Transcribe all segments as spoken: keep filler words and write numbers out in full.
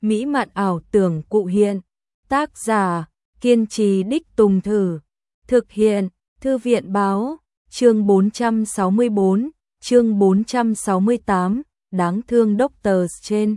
mỹ mạn ảo tưởng cụ hiện. Tác giả, kiên trì đích tùng thử. Thực hiện, Thư viện báo, chương bốn trăm sáu mươi bốn, chương bốn trăm sáu mươi tám, đáng thương Doctor Strange.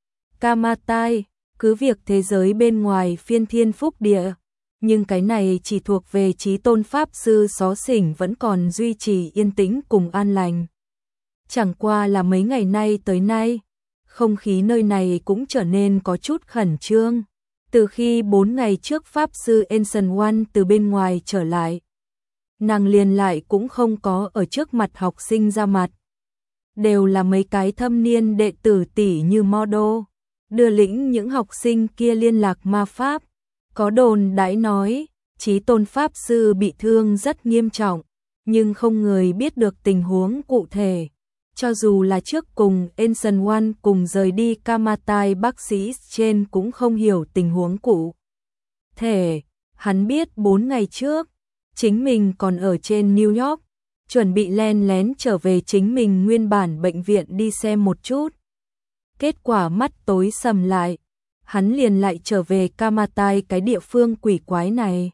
Kamatai, cứ việc thế giới bên ngoài phiên thiên phúc địa, nhưng cái này chỉ thuộc về Chí Tôn Pháp Sư xó xỉnh vẫn còn duy trì yên tĩnh cùng an lành. Chẳng qua là mấy ngày nay tới nay, không khí nơi này cũng trở nên có chút khẩn trương. Từ khi bốn ngày trước Pháp Sư Ancient One từ bên ngoài trở lại, nàng liền lại cũng không có ở trước mặt học sinh ra mặt. Đều là mấy cái thâm niên đệ tử tỷ như Modo, đưa lĩnh những học sinh kia liên lạc ma pháp. Có đồn đãi nói, Chí Tôn Pháp Sư bị thương rất nghiêm trọng, nhưng không người biết được tình huống cụ thể. Cho dù là trước cùng Ancient One cùng rời đi Kamatai, bác sĩ trên cũng không hiểu tình huống cụ thể. Hắn biết bốn ngày trước, chính mình còn ở trên New York, chuẩn bị len lén trở về chính mình nguyên bản bệnh viện đi xem một chút. Kết quả mắt tối sầm lại, hắn liền lại trở về Kamatai, cái địa phương quỷ quái này.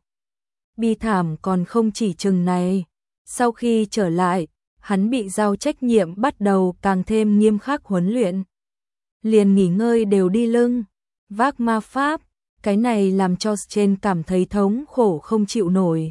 Bi thảm còn không chỉ chừng này, sau khi trở lại, hắn bị giao trách nhiệm bắt đầu càng thêm nghiêm khắc huấn luyện. Liền nghỉ ngơi đều đi lưng, vác ma pháp, cái này làm cho Strange cảm thấy thống khổ không chịu nổi.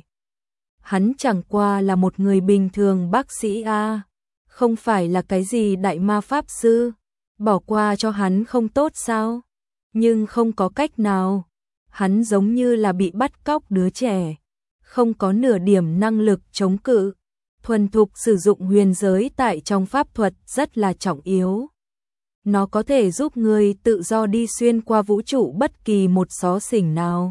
Hắn chẳng qua là một người bình thường bác sĩ a, không phải là cái gì đại ma pháp sư, bỏ qua cho hắn không tốt sao? Nhưng không có cách nào, hắn giống như là bị bắt cóc đứa trẻ, không có nửa điểm năng lực chống cự. Thuần thục sử dụng huyền giới tại trong pháp thuật rất là trọng yếu. Nó có thể giúp người tự do đi xuyên qua vũ trụ bất kỳ một xó xỉnh nào.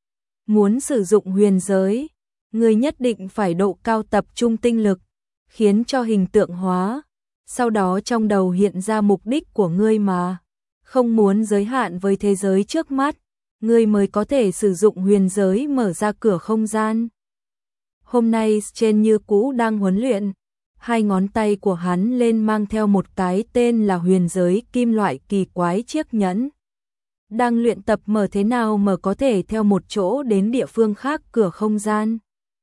Muốn sử dụng huyền giới, người nhất định phải độ cao tập trung tinh lực, khiến cho hình tượng hóa, sau đó trong đầu hiện ra mục đích của ngươi mà. Không muốn giới hạn với thế giới trước mắt, ngươi mới có thể sử dụng huyền giới mở ra cửa không gian. Hôm nay Strange như cũ đang huấn luyện, hai ngón tay của hắn lên mang theo một cái tên là huyền giới kim loại kỳ quái chiếc nhẫn. Đang luyện tập mở thế nào mở có thể theo một chỗ đến địa phương khác cửa không gian.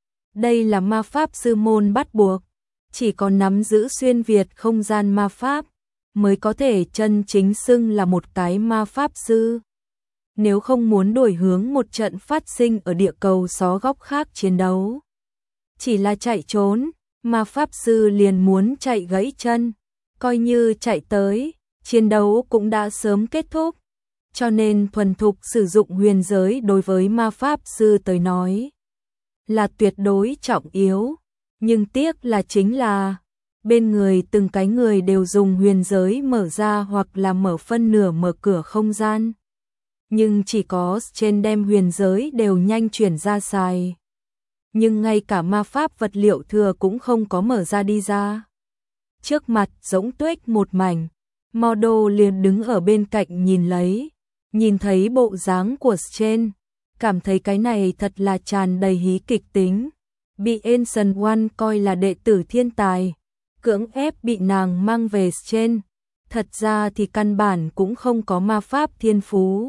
Đây là ma pháp sư môn bắt buộc, chỉ có nắm giữ xuyên việt không gian ma pháp mới có thể chân chính xưng là một cái ma pháp sư. Nếu không muốn đổi hướng một trận phát sinh ở địa cầu xó góc khác chiến đấu, chỉ là chạy trốn, ma pháp sư liền muốn chạy gãy chân, coi như chạy tới, chiến đấu cũng đã sớm kết thúc. Cho nên thuần thục sử dụng huyền giới đối với ma pháp sư tới nói là tuyệt đối trọng yếu. Nhưng tiếc là chính là bên người từng cái người đều dùng huyền giới mở ra hoặc là mở phân nửa mở cửa không gian. Nhưng chỉ có trên đem huyền giới đều nhanh chuyển ra xài. Nhưng ngay cả ma pháp vật liệu thừa cũng không có mở ra đi ra. Trước mặt rỗng tuếch một mảnh, Modo liền đứng ở bên cạnh nhìn lấy, nhìn thấy bộ dáng của Strange, cảm thấy cái này thật là tràn đầy hí kịch tính. Bị Ancient One coi là đệ tử thiên tài, cưỡng ép bị nàng mang về Strange, thật ra thì căn bản cũng không có ma pháp thiên phú.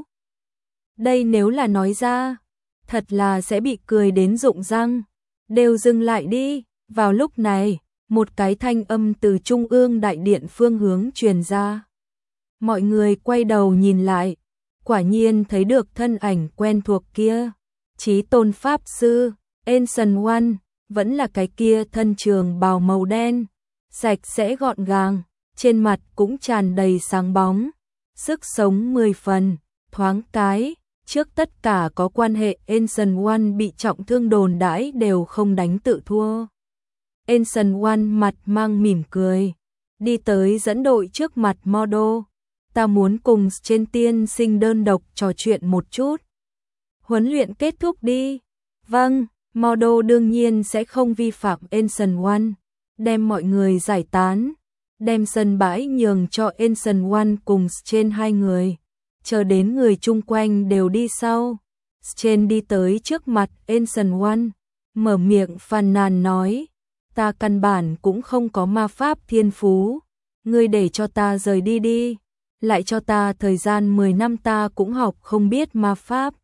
Đây nếu là nói ra, thật là sẽ bị cười đến rụng răng. Đều dừng lại đi. Vào lúc này, một cái thanh âm từ trung ương đại điện phương hướng truyền ra. Mọi người quay đầu nhìn lại, quả nhiên thấy được thân ảnh quen thuộc kia. Chí Tôn Pháp Sư, Ancient One, vẫn là cái kia thân trường bào màu đen, sạch sẽ gọn gàng, trên mặt cũng tràn đầy sáng bóng, sức sống mười phần, thoáng cái. Trước tất cả có quan hệ Ancient One bị trọng thương đồn đãi đều không đánh tự thua. Ancient One mặt mang mỉm cười, đi tới dẫn đội trước mặt Modo. Ta muốn cùng trên tiên sinh đơn độc trò chuyện một chút. Huấn luyện kết thúc đi. Vâng, Modo đương nhiên sẽ không vi phạm Ancient One, đem mọi người giải tán, đem sân bãi nhường cho Ancient One cùng trên hai người. Chờ đến người chung quanh đều đi sau, Strange đi tới trước mặt Ancient One, mở miệng phàn nàn nói, ta căn bản cũng không có ma pháp thiên phú, ngươi để cho ta rời đi đi, lại cho ta thời gian mười năm ta cũng học không biết ma pháp.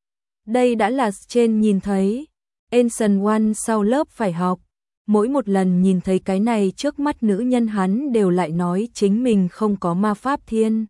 Đây đã là trên nhìn thấy, Ancient One sau lớp phải học. Mỗi một lần nhìn thấy cái này trước mắt nữ nhân hắn đều lại nói chính mình không có ma pháp thiên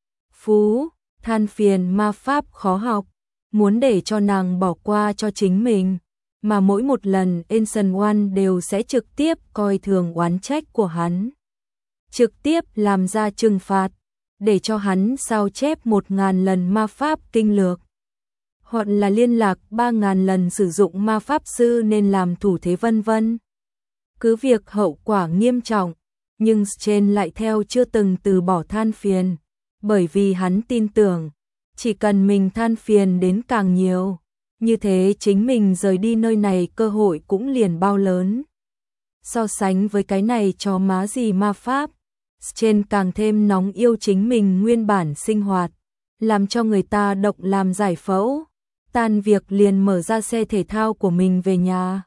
phú, than phiền ma pháp khó học, muốn để cho nàng bỏ qua cho chính mình. Mà mỗi một lần Ancient One đều sẽ trực tiếp coi thường oán trách của hắn. Trực tiếp làm ra trừng phạt, để cho hắn sao chép một ngàn lần ma pháp kinh lược. Hoặc là liên lạc ba ngàn lần sử dụng ma pháp sư nên làm thủ thế vân vân. Cứ việc hậu quả nghiêm trọng, nhưng Chen lại theo chưa từng từ bỏ than phiền, bởi vì hắn tin tưởng, chỉ cần mình than phiền đến càng nhiều, như thế chính mình rời đi nơi này cơ hội cũng liền bao lớn. So sánh với cái này cho má gì ma pháp, Chen càng thêm nóng yêu chính mình nguyên bản sinh hoạt, làm cho người ta động làm giải phẫu, tan việc liền mở ra xe thể thao của mình về nhà.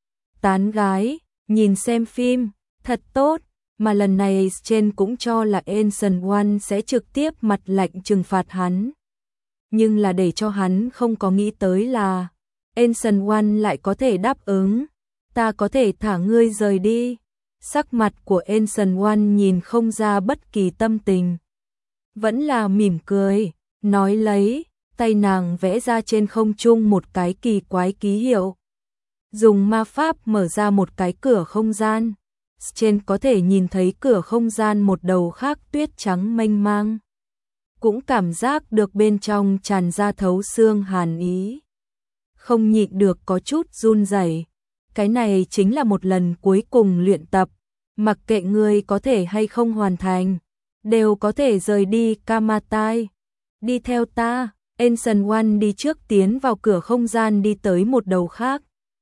Tán gái, nhìn xem phim, thật tốt, mà lần này Chen cũng cho là Ancient One sẽ trực tiếp mặt lạnh trừng phạt hắn. Nhưng là để cho hắn không có nghĩ tới là Ancient One lại có thể đáp ứng, ta có thể thả ngươi rời đi. Sắc mặt của Ancient One nhìn không ra bất kỳ tâm tình, vẫn là mỉm cười, nói lấy, tay nàng vẽ ra trên không trung một cái kỳ quái ký hiệu. Dùng ma pháp mở ra một cái cửa không gian, Chen có thể nhìn thấy cửa không gian một đầu khác tuyết trắng mênh mang. Cũng cảm giác được bên trong tràn ra thấu xương hàn ý. Không nhịn được có chút run rẩy. Cái này chính là một lần cuối cùng luyện tập, mặc kệ ngươi có thể hay không hoàn thành, đều có thể rời đi Kamatai. Đi theo ta, Ancient One đi trước tiến vào cửa không gian đi tới một đầu khác.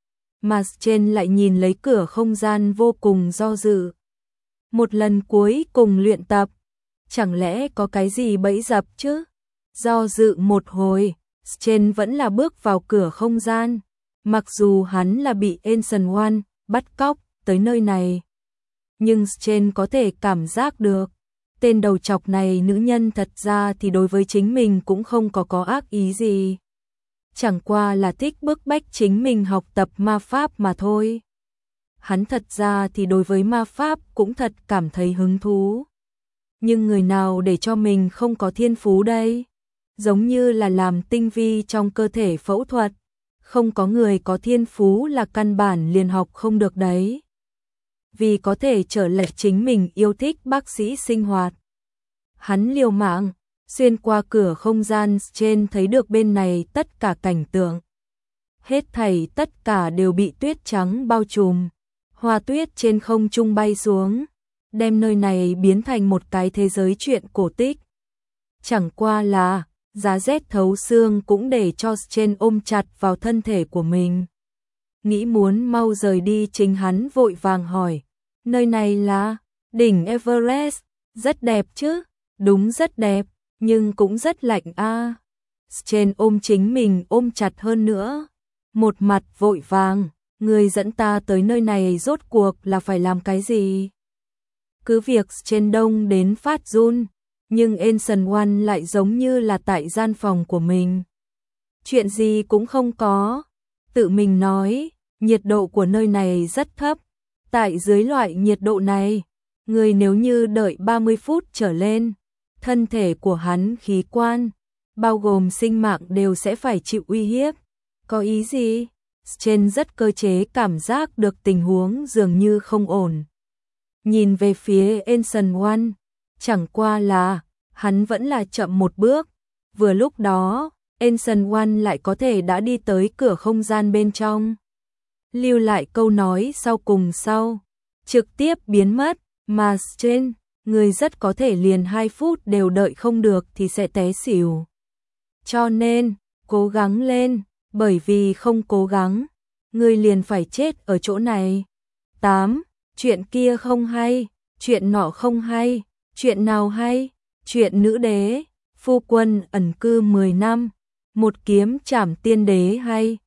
Mà Chen lại nhìn lấy cửa không gian vô cùng do dự. Một lần cuối cùng luyện tập, chẳng lẽ có cái gì bẫy dập chứ? Do dự một hồi, Chen vẫn là bước vào cửa không gian, mặc dù hắn là bị Ancient One bắt cóc tới nơi này. Nhưng Chen có thể cảm giác được, tên đầu chọc này nữ nhân thật ra thì đối với chính mình cũng không có có ác ý gì. Chẳng qua là thích bức bách chính mình học tập ma pháp mà thôi. Hắn thật ra thì đối với ma pháp cũng thật cảm thấy hứng thú. Nhưng người nào để cho mình không có thiên phú đây? Giống như là làm tinh vi trong cơ thể phẫu thuật, không có người có thiên phú là căn bản liền học không được đấy. Vì có thể trở lệch chính mình yêu thích bác sĩ sinh hoạt. Hắn liều mạng, xuyên qua cửa không gian trên thấy được bên này tất cả cảnh tượng. Hết thảy tất cả đều bị tuyết trắng bao trùm, hoa tuyết trên không trung bay xuống, đem nơi này biến thành một cái thế giới truyện cổ tích. Chẳng qua là, giá rét thấu xương cũng để cho Chen ôm chặt vào thân thể của mình. Nghĩ muốn mau rời đi chính hắn vội vàng hỏi, nơi này là đỉnh Everest, rất đẹp chứ? Đúng rất đẹp, nhưng cũng rất lạnh a. À. Chen ôm chính mình ôm chặt hơn nữa, một mặt vội vàng, người dẫn ta tới nơi này rốt cuộc là phải làm cái gì? Cứ việc Chen đông đến phát run, nhưng Ancient One lại giống như là tại gian phòng của mình. Chuyện gì cũng không có, tự mình nói, nhiệt độ của nơi này rất thấp, tại dưới loại nhiệt độ này, người nếu như đợi ba mươi phút trở lên, thân thể của hắn khí quan, bao gồm sinh mạng đều sẽ phải chịu uy hiếp. Có ý gì? Chen rất cơ chế cảm giác được tình huống dường như không ổn. Nhìn về phía Ancient One, chẳng qua là, hắn vẫn là chậm một bước. Vừa lúc đó, Ancient One lại có thể đã đi tới cửa không gian bên trong. Lưu lại câu nói sau cùng sau, trực tiếp biến mất, mà Chen, người rất có thể liền hai phút đều đợi không được thì sẽ té xỉu. Cho nên, cố gắng lên, bởi vì không cố gắng, người liền phải chết ở chỗ này. tám. Chuyện kia không hay, chuyện nọ không hay, chuyện nào hay? Chuyện nữ đế, phu quân ẩn cư mười năm, một kiếm trảm tiên đế hay?